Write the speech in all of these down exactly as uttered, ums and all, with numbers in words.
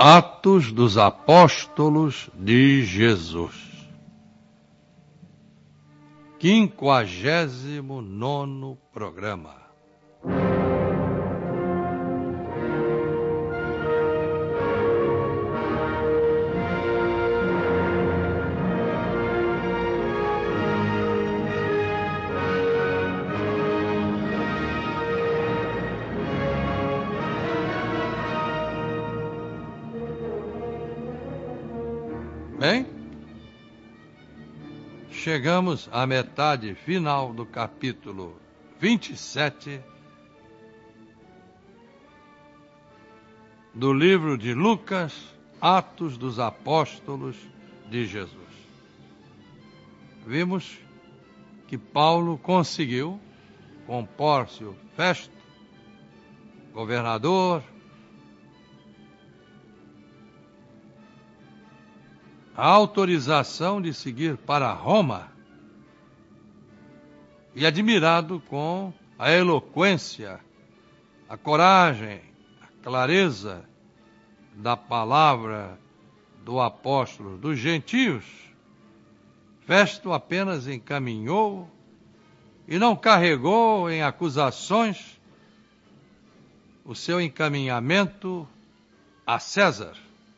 Atos dos Apóstolos de Jesus. Quinquagésimo nono programa. Bem, chegamos à metade final do capítulo vinte e sete do livro de Lucas, Atos dos Apóstolos de Jesus. Vimos que Paulo conseguiu, com Pórcio Festo, governador, a autorização de seguir para Roma, e admirado com a eloquência, a coragem, a clareza da palavra do apóstolo dos gentios, Festo apenas encaminhou e não carregou em acusações o seu encaminhamento a César.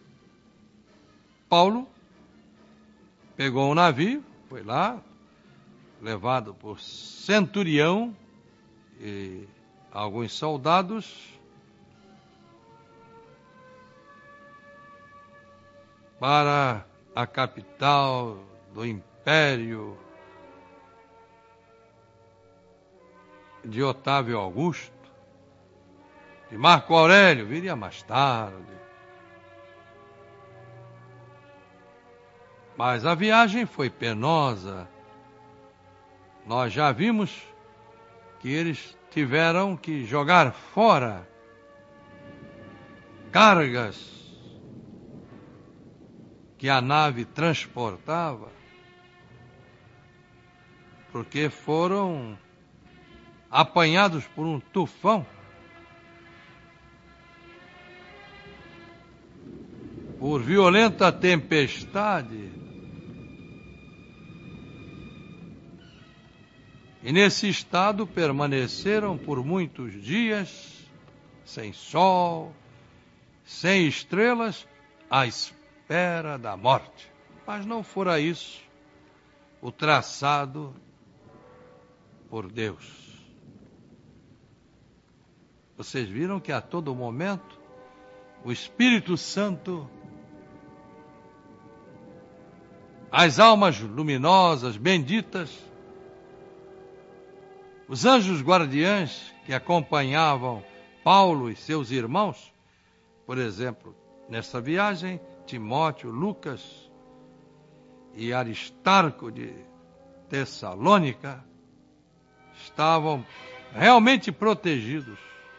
Paulo pegou um navio, foi lá, levado por centurião e alguns soldados, para a capital do Império de Otávio Augusto, de Marco Aurélio, viria mais tarde. Mas a viagem foi penosa. Nós já vimos que eles tiveram que jogar fora cargas que a nave transportava, porque foram apanhados por um tufão, por violenta tempestade. E nesse estado permaneceram por muitos dias, sem sol, sem estrelas, à espera da morte. Mas não fora isso o traçado por Deus. Vocês viram que a todo momento o Espírito Santo, as almas luminosas, benditas, os anjos guardiães que acompanhavam Paulo e seus irmãos, por exemplo, nessa viagem, Timóteo, Lucas e Aristarco de Tessalônica, estavam realmente protegidos.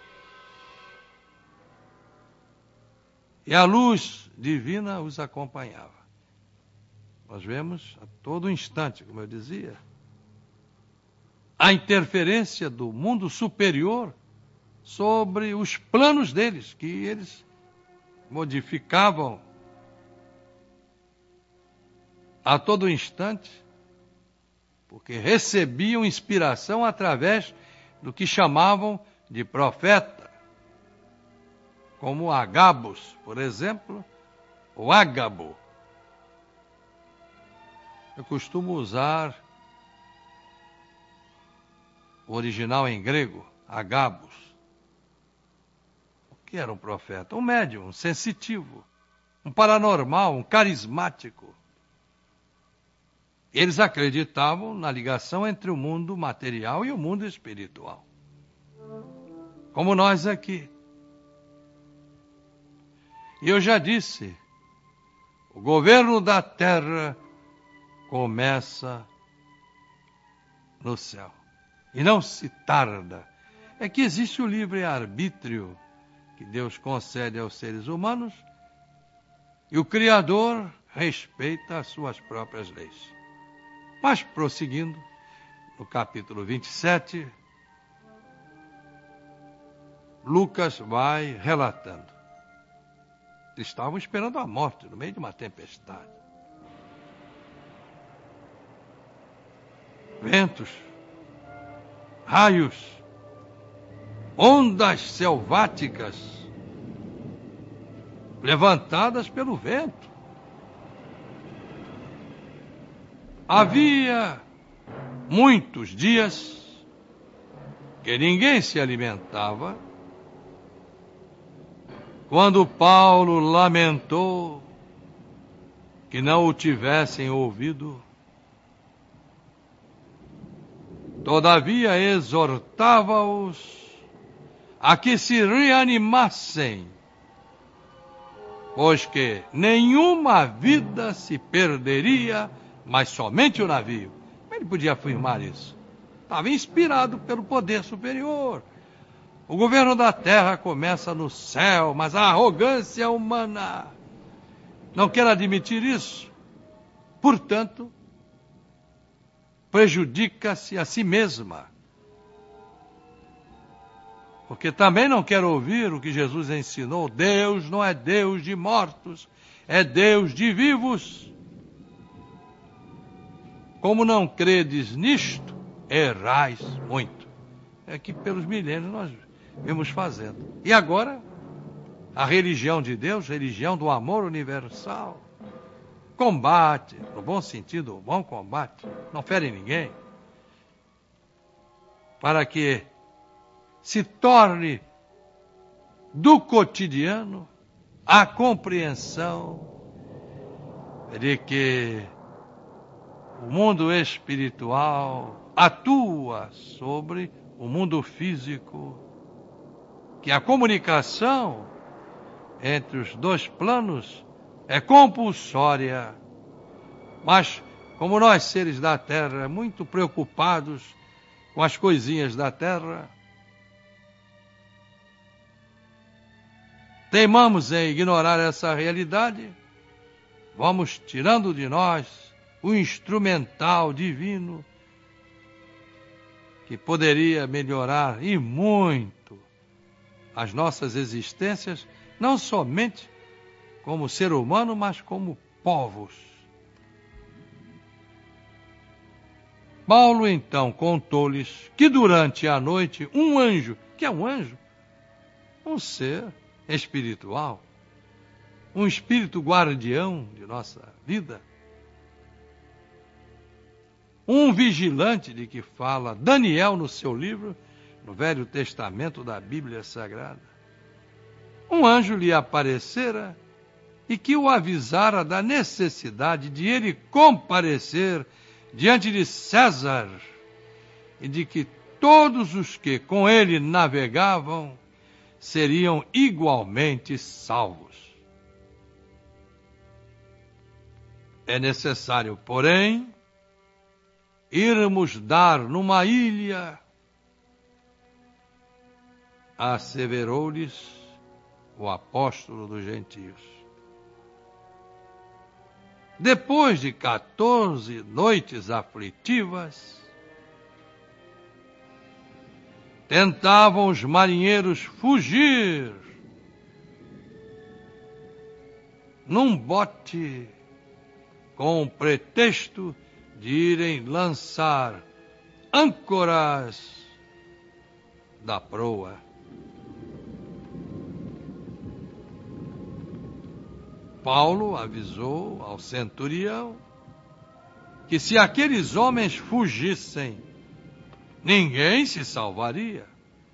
E a luz divina os acompanhava. Nós vemos a todo instante, como eu dizia, a interferência do mundo superior sobre os planos deles, que eles modificavam a todo instante, porque recebiam inspiração através do que chamavam de profeta, como Agabus, por exemplo, ou Ágabo. Eu costumo usar o original em grego, Agabus. O que era um profeta? Um médium, um sensitivo, um paranormal, um carismático. Eles acreditavam na ligação entre o mundo material e o mundo espiritual. Como nós aqui. E eu já disse, o governo da terra começa no céu. E não se tarda. É que existe o livre-arbítrio que Deus concede aos seres humanos e o Criador respeita as suas próprias leis. Mas, prosseguindo, no capítulo vinte e sete, Lucas vai relatando. estavam esperando a morte no meio de uma tempestade. Ventos, raios, ondas selváticas levantadas pelo vento. Havia muitos dias que ninguém se alimentava, quando Paulo lamentou que não o tivessem ouvido. Todavia exortava-os a que se reanimassem, pois que nenhuma vida se perderia, mas somente o navio. Ele podia afirmar isso. Estava inspirado pelo poder superior. O governo da terra começa no céu, mas a arrogância humana não quer admitir isso. Portanto, prejudica-se a si mesma. Porque também não quer ouvir o que Jesus ensinou. Deus não é Deus de mortos, é Deus de vivos. Como não credes nisto, errais muito. É que pelos milênios nós vimos fazendo. E agora, a religião de Deus, religião do amor universal, combate, no bom sentido, o bom combate, não fere ninguém, para que se torne do cotidiano a compreensão de que o mundo espiritual atua sobre o mundo físico, que a comunicação entre os dois planos é compulsória, mas como nós seres da terra, muito preocupados com as coisinhas da terra, teimamos em ignorar essa realidade, vamos tirando de nós o instrumental divino que poderia melhorar e muito as nossas existências, não somente como ser humano, mas como povos. Paulo então contou-lhes que durante a noite um anjo, que é um anjo? Um ser espiritual, um espírito guardião de nossa vida, um vigilante de que fala Daniel no seu livro, no Velho Testamento da Bíblia Sagrada. Um anjo lhe aparecera e que o avisara da necessidade de ele comparecer diante de César e de que todos os que com ele navegavam seriam igualmente salvos. É necessário, porém, irmos dar numa ilha, asseverou-lhes o apóstolo dos gentios. Depois de quatorze noites aflitivas, tentavam os marinheiros fugir num bote com o pretexto de irem lançar âncoras da proa. Paulo avisou ao centurião que se aqueles homens fugissem, ninguém se salvaria.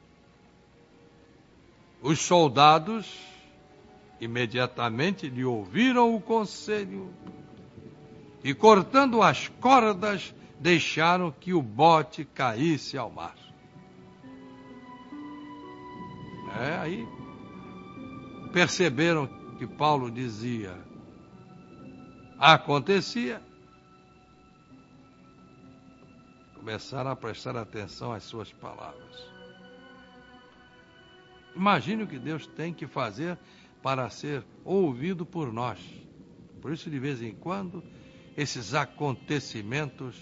Os soldados imediatamente lhe ouviram o conselho e, cortando as cordas, deixaram que o bote caísse ao mar. É, aí perceberam que Paulo dizia, acontecia. Começaram a prestar atenção às suas palavras. Imagine o que Deus tem que fazer para ser ouvido por nós. Por isso, de vez em quando, esses acontecimentos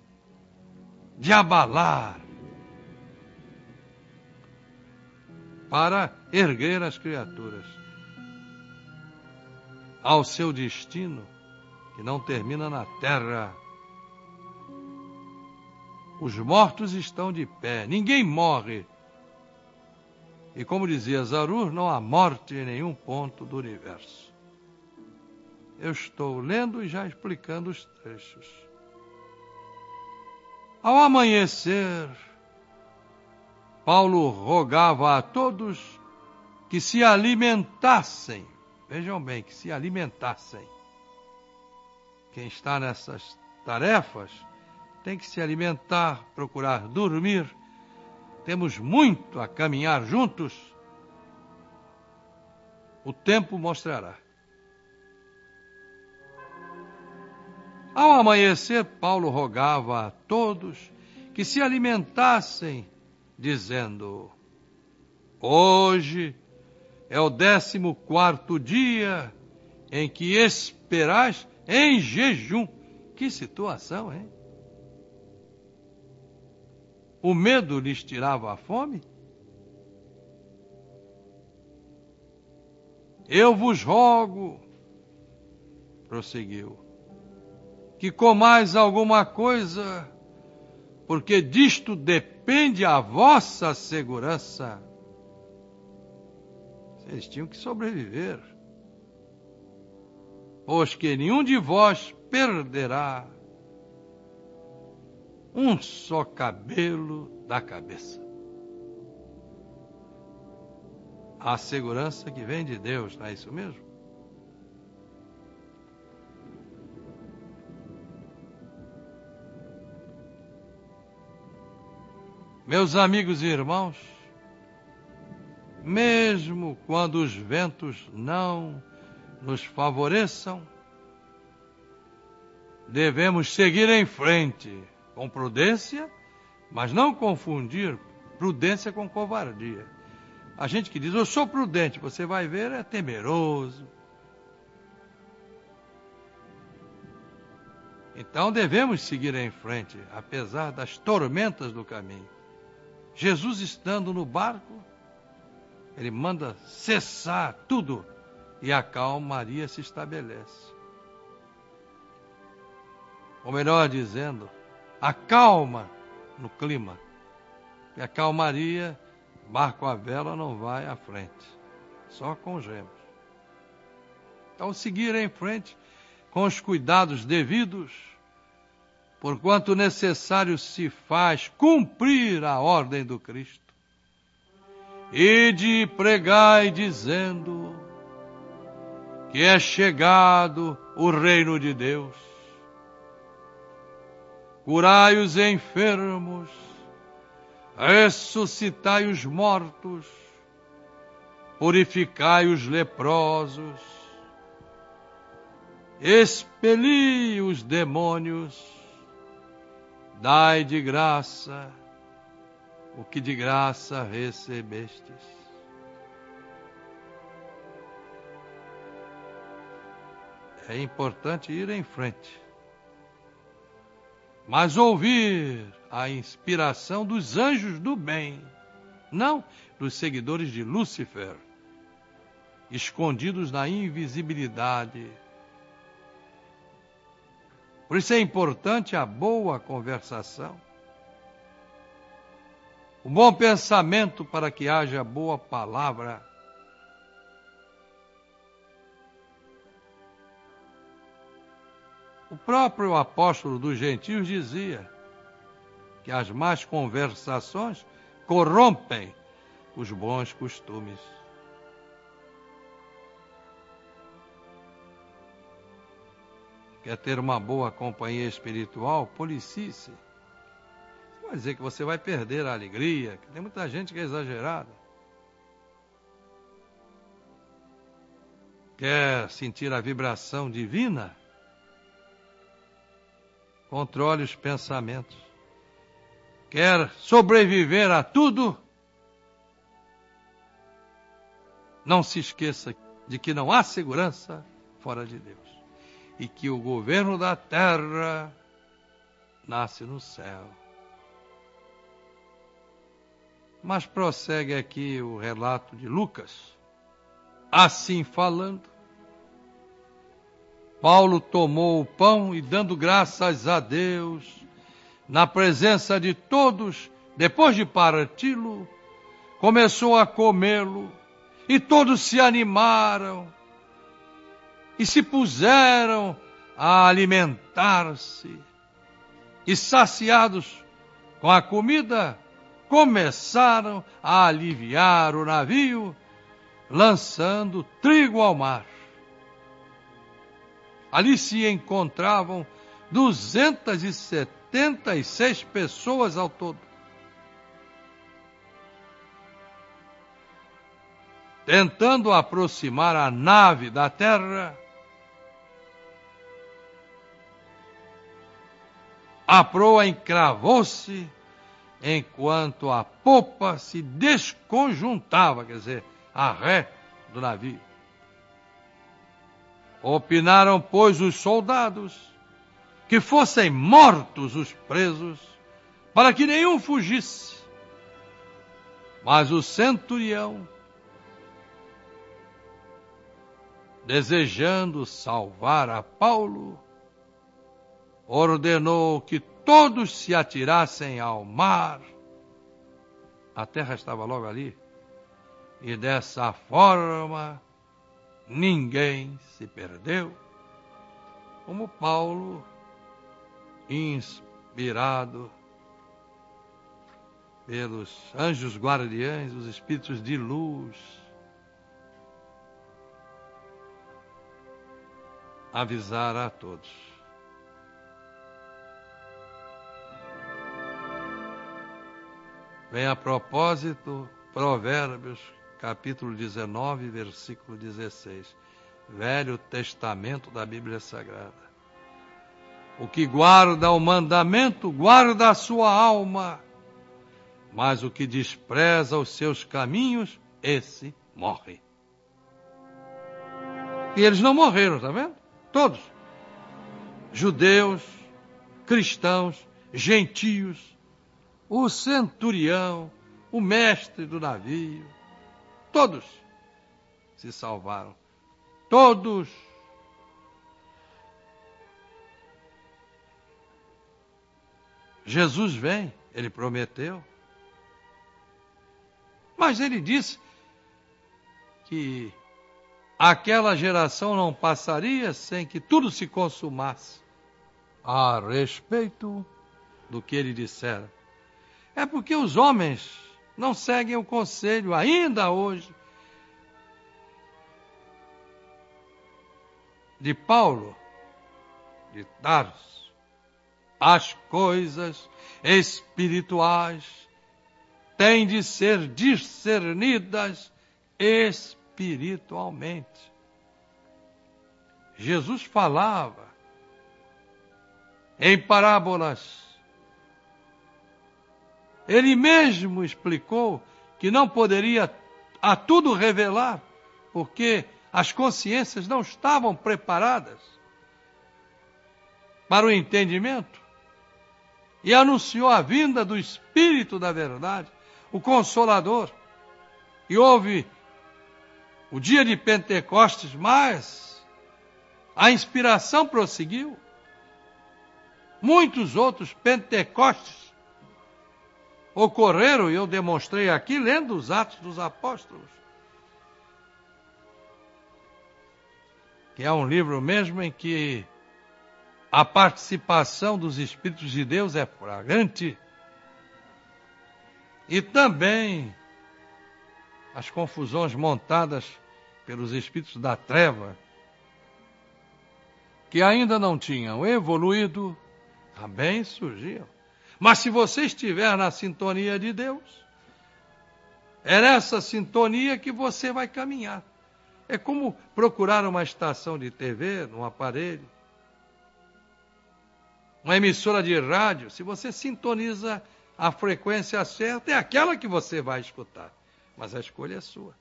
de abalar para erguer as criaturas ao seu destino, que não termina na terra. Os mortos estão de pé, ninguém morre. E como dizia Zarur, não há morte em nenhum ponto do universo. Eu estou lendo e já explicando os trechos. Ao amanhecer, Paulo rogava a todos que se alimentassem. Vejam bem, que se alimentassem. Quem está nessas tarefas tem que se alimentar, procurar dormir. Temos muito a caminhar juntos. O tempo mostrará. Ao amanhecer, Paulo rogava a todos que se alimentassem, dizendo: hoje é o décimo quarto dia em que esperais em jejum. Que situação, hein? O medo lhes tirava a fome? Eu vos rogo, prosseguiu, que comais alguma coisa, porque disto depende a vossa segurança. Vocês tinham que sobreviver, pois que nenhum de vós perderá um só cabelo da cabeça. A segurança que vem de Deus, não é isso mesmo? Meus amigos e irmãos, mesmo quando os ventos não nos favoreçam, devemos seguir em frente com prudência, mas não confundir prudência com covardia. A gente que diz, eu sou prudente, você vai ver, é temeroso. Então devemos seguir em frente, apesar das tormentas do caminho. Jesus estando no barco, ele manda cessar tudo e a calmaria se estabelece. Ou melhor dizendo, a calma no clima. E a calmaria, barco à vela não vai à frente, só com os remos. Então seguir em frente com os cuidados devidos, porquanto necessário se faz cumprir a ordem do Cristo. Ide pregai dizendo que é chegado o reino de Deus. Curai os enfermos, ressuscitai os mortos, purificai os leprosos, expeli os demônios, dai de graça o que de graça recebestes. É importante ir em frente, mas ouvir a inspiração dos anjos do bem, não dos seguidores de Lúcifer, escondidos na invisibilidade. Por isso é importante a boa conversação, o bom pensamento para que haja boa palavra. O próprio apóstolo dos gentios dizia que as más conversações corrompem os bons costumes. Quer ter uma boa companhia espiritual? Policie-se. Não vai dizer que você vai perder a alegria, que tem muita gente que é exagerada. Quer sentir a vibração divina? Controle os pensamentos. Quer sobreviver a tudo? Não se esqueça de que não há segurança fora de Deus. E que o governo da terra nasce no céu. Mas prossegue aqui o relato de Lucas. Assim falando, Paulo tomou o pão e, dando graças a Deus, na presença de todos, depois de parti-lo, começou a comê-lo, e todos se animaram e se puseram a alimentar-se. E saciados com a comida, começaram a aliviar o navio, lançando trigo ao mar. Ali se encontravam duzentas e setenta e seis pessoas ao todo. Tentando aproximar a nave da terra, a proa encravou-se enquanto a popa se desconjuntava, quer dizer, a ré do navio. Opinaram, pois, os soldados que fossem mortos os presos, para que nenhum fugisse. Mas o centurião, desejando salvar a Paulo, ordenou que todos se atirassem ao mar. A terra estava logo ali. E dessa forma, ninguém se perdeu. Como Paulo, inspirado pelos anjos guardiães, os espíritos de luz, avisar a todos. Vem a propósito, Provérbios, capítulo dezenove, versículo dezesseis. Velho Testamento da Bíblia Sagrada. O que guarda o mandamento, guarda a sua alma. Mas o que despreza os seus caminhos, esse morre. E eles não morreram, tá vendo? Todos. Judeus, cristãos, gentios, o centurião, o mestre do navio, todos se salvaram. Todos. Jesus vem, ele prometeu. Mas ele disse que aquela geração não passaria sem que tudo se consumasse a respeito do que ele dissera. É porque os homens não seguem o conselho ainda hoje de Paulo de Tarso. As coisas espirituais têm de ser discernidas espiritualmente. Jesus falava em parábolas. Ele mesmo explicou que não poderia a tudo revelar, porque as consciências não estavam preparadas para o entendimento. E anunciou a vinda do Espírito da Verdade, o Consolador. E houve o dia de Pentecostes, mas a inspiração prosseguiu. Muitos outros Pentecostes ocorreram, e eu demonstrei aqui lendo os Atos dos Apóstolos, que é um livro mesmo em que a participação dos Espíritos de Deus é flagrante. E também as confusões montadas pelos Espíritos da Treva, que ainda não tinham evoluído, também surgiam. Mas se você estiver na sintonia de Deus, é nessa sintonia que você vai caminhar. É como procurar uma estação de T V, num aparelho, uma emissora de rádio. Se você sintoniza a frequência certa, é aquela que você vai escutar. Mas a escolha é sua.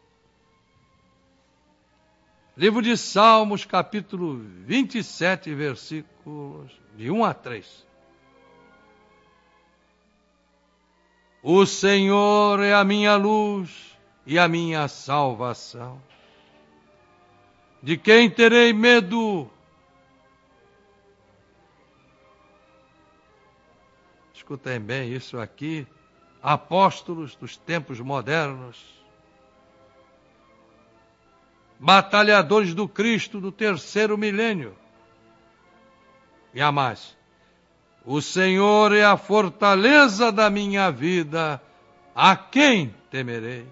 Livro de Salmos, capítulo vinte e sete, versículos de um a três. O Senhor é a minha luz e a minha salvação. De quem terei medo? Escutem bem isso aqui, apóstolos dos tempos modernos, batalhadores do Cristo do terceiro milênio. E a mais, o Senhor é a fortaleza da minha vida, a quem temerei?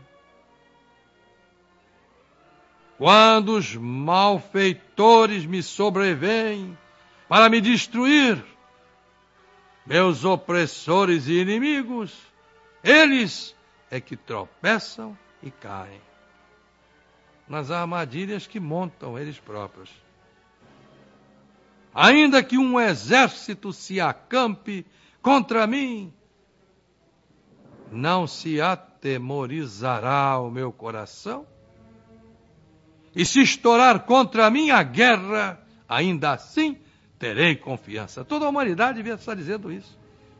Quando os malfeitores me sobrevêm para me destruir, meus opressores e inimigos, eles é que tropeçam e caem nas armadilhas que montam eles próprios. Ainda que um exército se acampe contra mim, não se atemorizará o meu coração. E se estourar contra mim a guerra, ainda assim terei confiança. Toda a humanidade devia estar dizendo isso.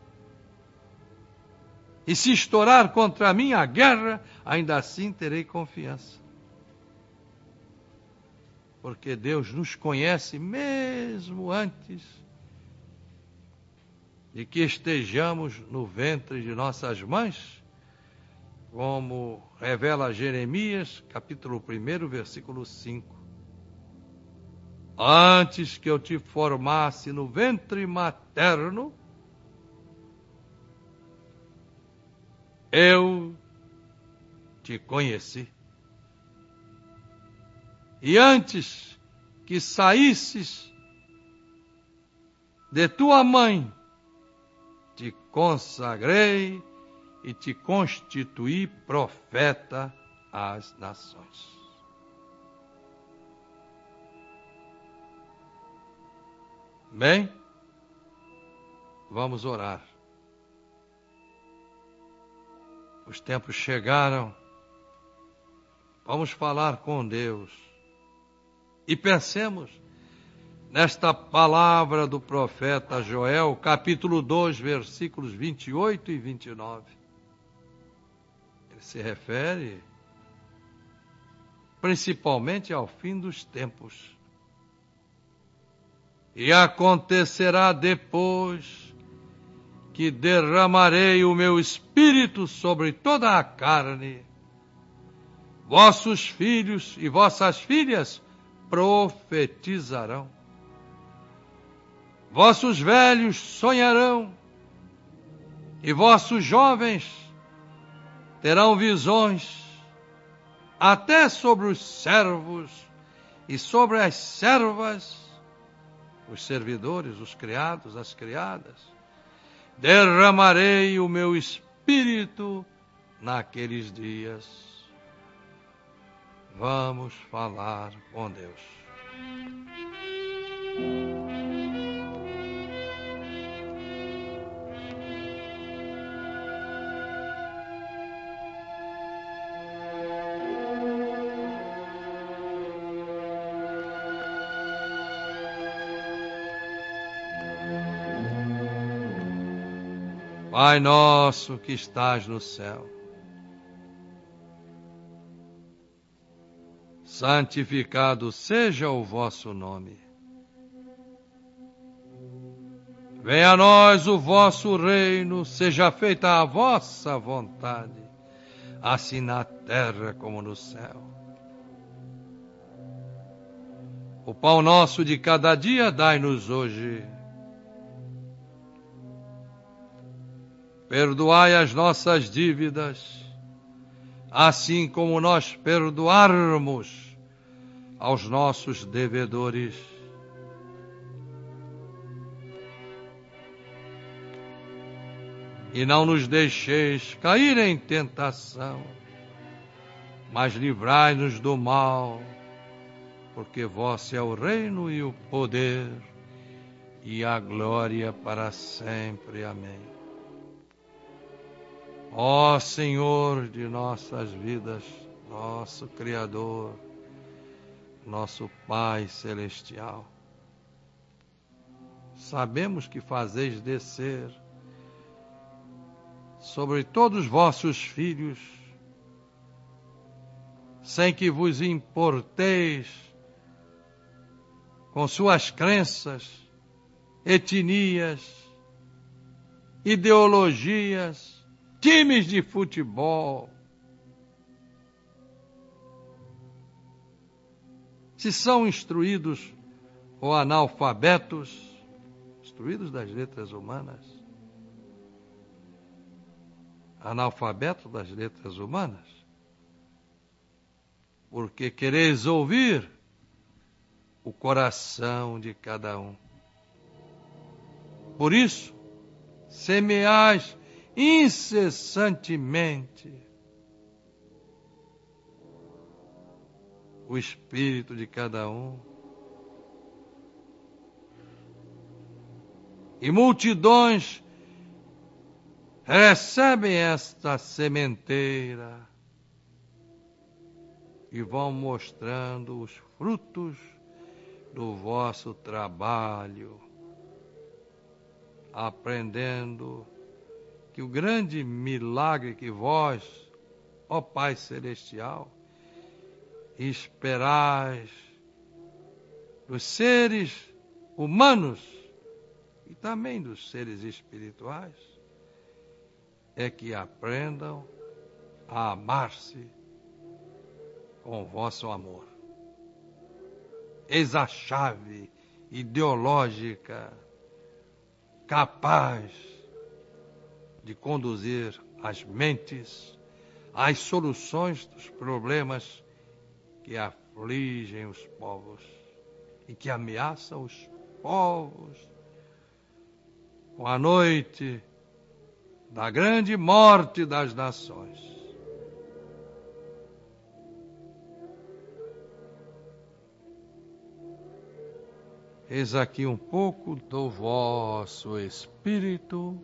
E se estourar contra mim a guerra, ainda assim terei confiança. Porque Deus nos conhece mesmo antes de que estejamos no ventre de nossas mães, como revela Jeremias, capítulo um, versículo cinco. Antes que eu te formasse no ventre materno, eu te conheci. E antes que saísses de tua mãe, te consagrei e te constituí profeta às nações. Bem, vamos orar. Os tempos chegaram. Vamos falar com Deus. E pensemos nesta palavra do profeta Joel, capítulo dois, versículos vinte e oito e vinte e nove. Ele se refere principalmente ao fim dos tempos. E acontecerá depois que derramarei o meu espírito sobre toda a carne. Vossos filhos e vossas filhas profetizarão. Vossos velhos sonharão, e vossos jovens terão visões, até sobre os servos e sobre as servas, os servidores, os criados, as criadas. Derramarei o meu espírito naqueles dias. Vamos falar com Deus. Pai nosso que estás no céu, santificado seja o vosso nome. Venha a nós o vosso reino, seja feita a vossa vontade, assim na terra como no céu. O pão nosso de cada dia dai-nos hoje. Perdoai as nossas dívidas, assim como nós perdoarmos aos nossos devedores. E não nos deixeis cair em tentação, mas livrai-nos do mal, porque vosso é o reino e o poder e a glória para sempre. Amém. Ó Senhor de nossas vidas, nosso Criador, nosso Pai Celestial, sabemos que fazeis descer sobre todos os vossos filhos, sem que vos importeis com suas crenças, etnias, ideologias, times de futebol. Se são instruídos ou analfabetos, instruídos das letras humanas, analfabetos das letras humanas, porque quereis ouvir o coração de cada um. Por isso, semeais incessantemente o espírito de cada um, e multidões recebem esta sementeira e vão mostrando os frutos do vosso trabalho, aprendendo que o grande milagre que vós, ó Pai Celestial, esperais dos seres humanos e também dos seres espirituais, é que aprendam a amar-se com o vosso amor. Eis a chave ideológica capaz de conduzir as mentes às soluções dos problemas que afligem os povos e que ameaçam os povos com a noite da grande morte das nações. Eis aqui um pouco do vosso espírito,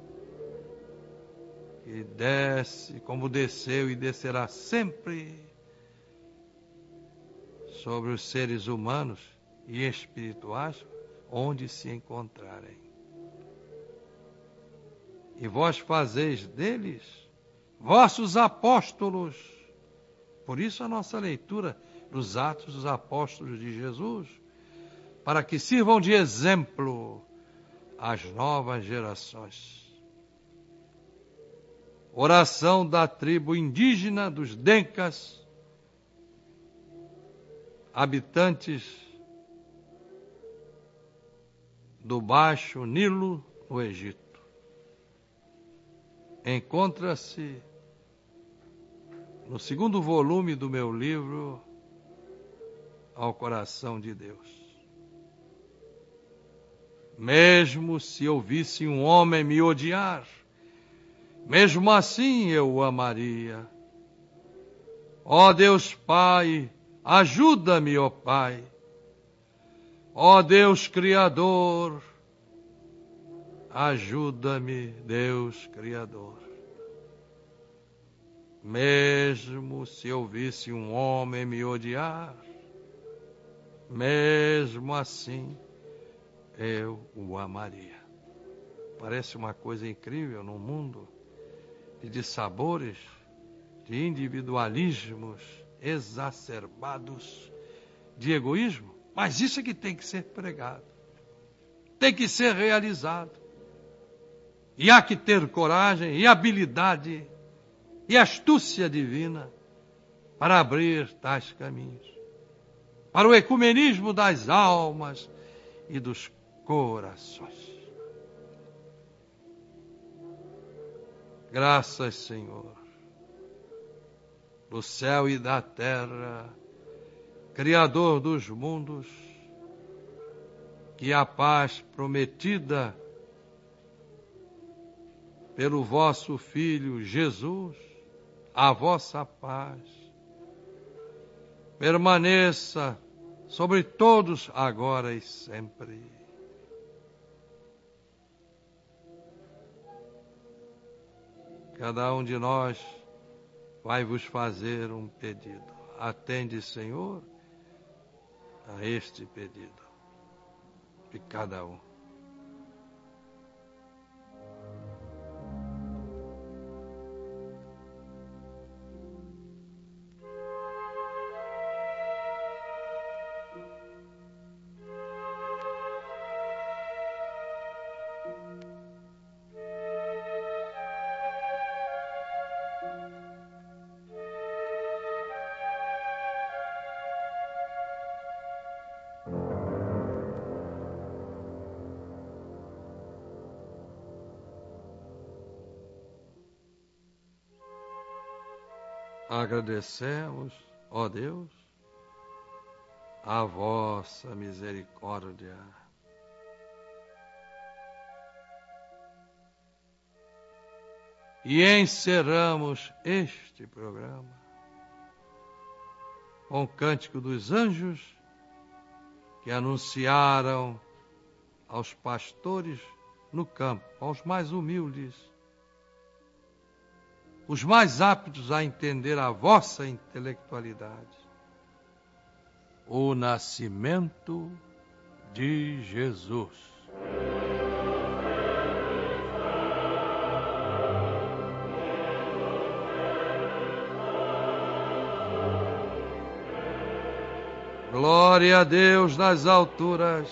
que desce como desceu e descerá sempre sobre os seres humanos e espirituais onde se encontrarem. E vós fazeis deles vossos apóstolos. Por isso a nossa leitura dos Atos dos Apóstolos de Jesus, para que sirvam de exemplo às novas gerações. Oração da tribo indígena dos Dencas, habitantes do Baixo Nilo, no Egito. Encontra-se no segundo volume do meu livro, Ao Coração de Deus. Mesmo se eu visse um homem me odiar, mesmo assim eu o amaria. Ó Deus Pai, ajuda-me, ó Pai. Ó Deus Criador, ajuda-me, Deus Criador. Mesmo se eu visse um homem me odiar, mesmo assim eu o amaria. Parece uma coisa incrível num mundo de dissabores, de individualismos exacerbados, de egoísmo. Mas isso é que tem que ser pregado, tem que ser realizado. E há que ter coragem e habilidade e astúcia divina para abrir tais caminhos, para o ecumenismo das almas e dos corações. Graças, Senhor, do céu e da terra, Criador dos mundos, que a paz prometida pelo vosso Filho Jesus, a vossa paz, permaneça sobre todos agora e sempre. Cada um de nós vai vos fazer um pedido. Atende, Senhor, a este pedido de cada um. agradecemos, ó Deus, a vossa misericórdia. E encerramos este programa com o cântico dos anjos que anunciaram aos pastores no campo, aos mais humildes, os mais aptos a entender a vossa intelectualidade, o nascimento de Jesus. Glória a Deus nas alturas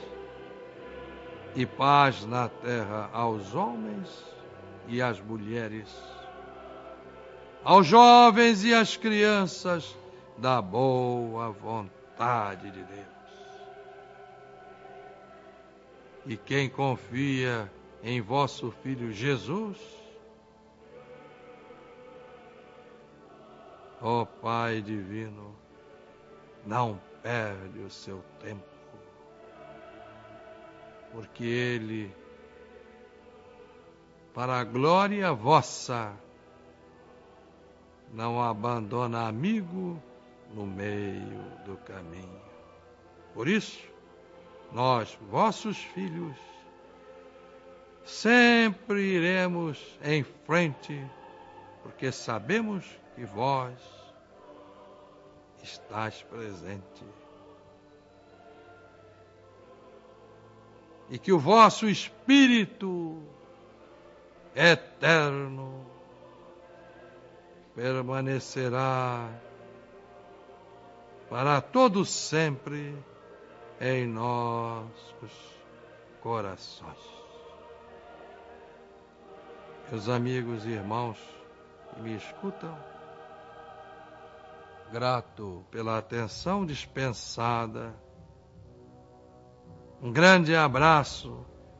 e paz na terra aos homens e às mulheres, aos jovens e às crianças da boa vontade de Deus. E quem confia em vosso Filho Jesus, ó Pai divino, não perde o seu tempo, porque Ele, para a glória vossa, não abandona amigo no meio do caminho. Por isso, nós, vossos filhos, sempre iremos em frente, porque sabemos que vós estás presente. E que o vosso Espírito eterno permanecerá para todo sempre em nossos corações. Meus amigos e irmãos que me escutam, grato pela atenção dispensada, um grande abraço.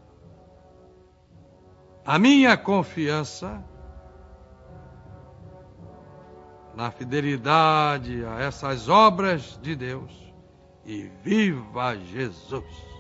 A minha confiança na fidelidade a essas obras de Deus, e viva Jesus!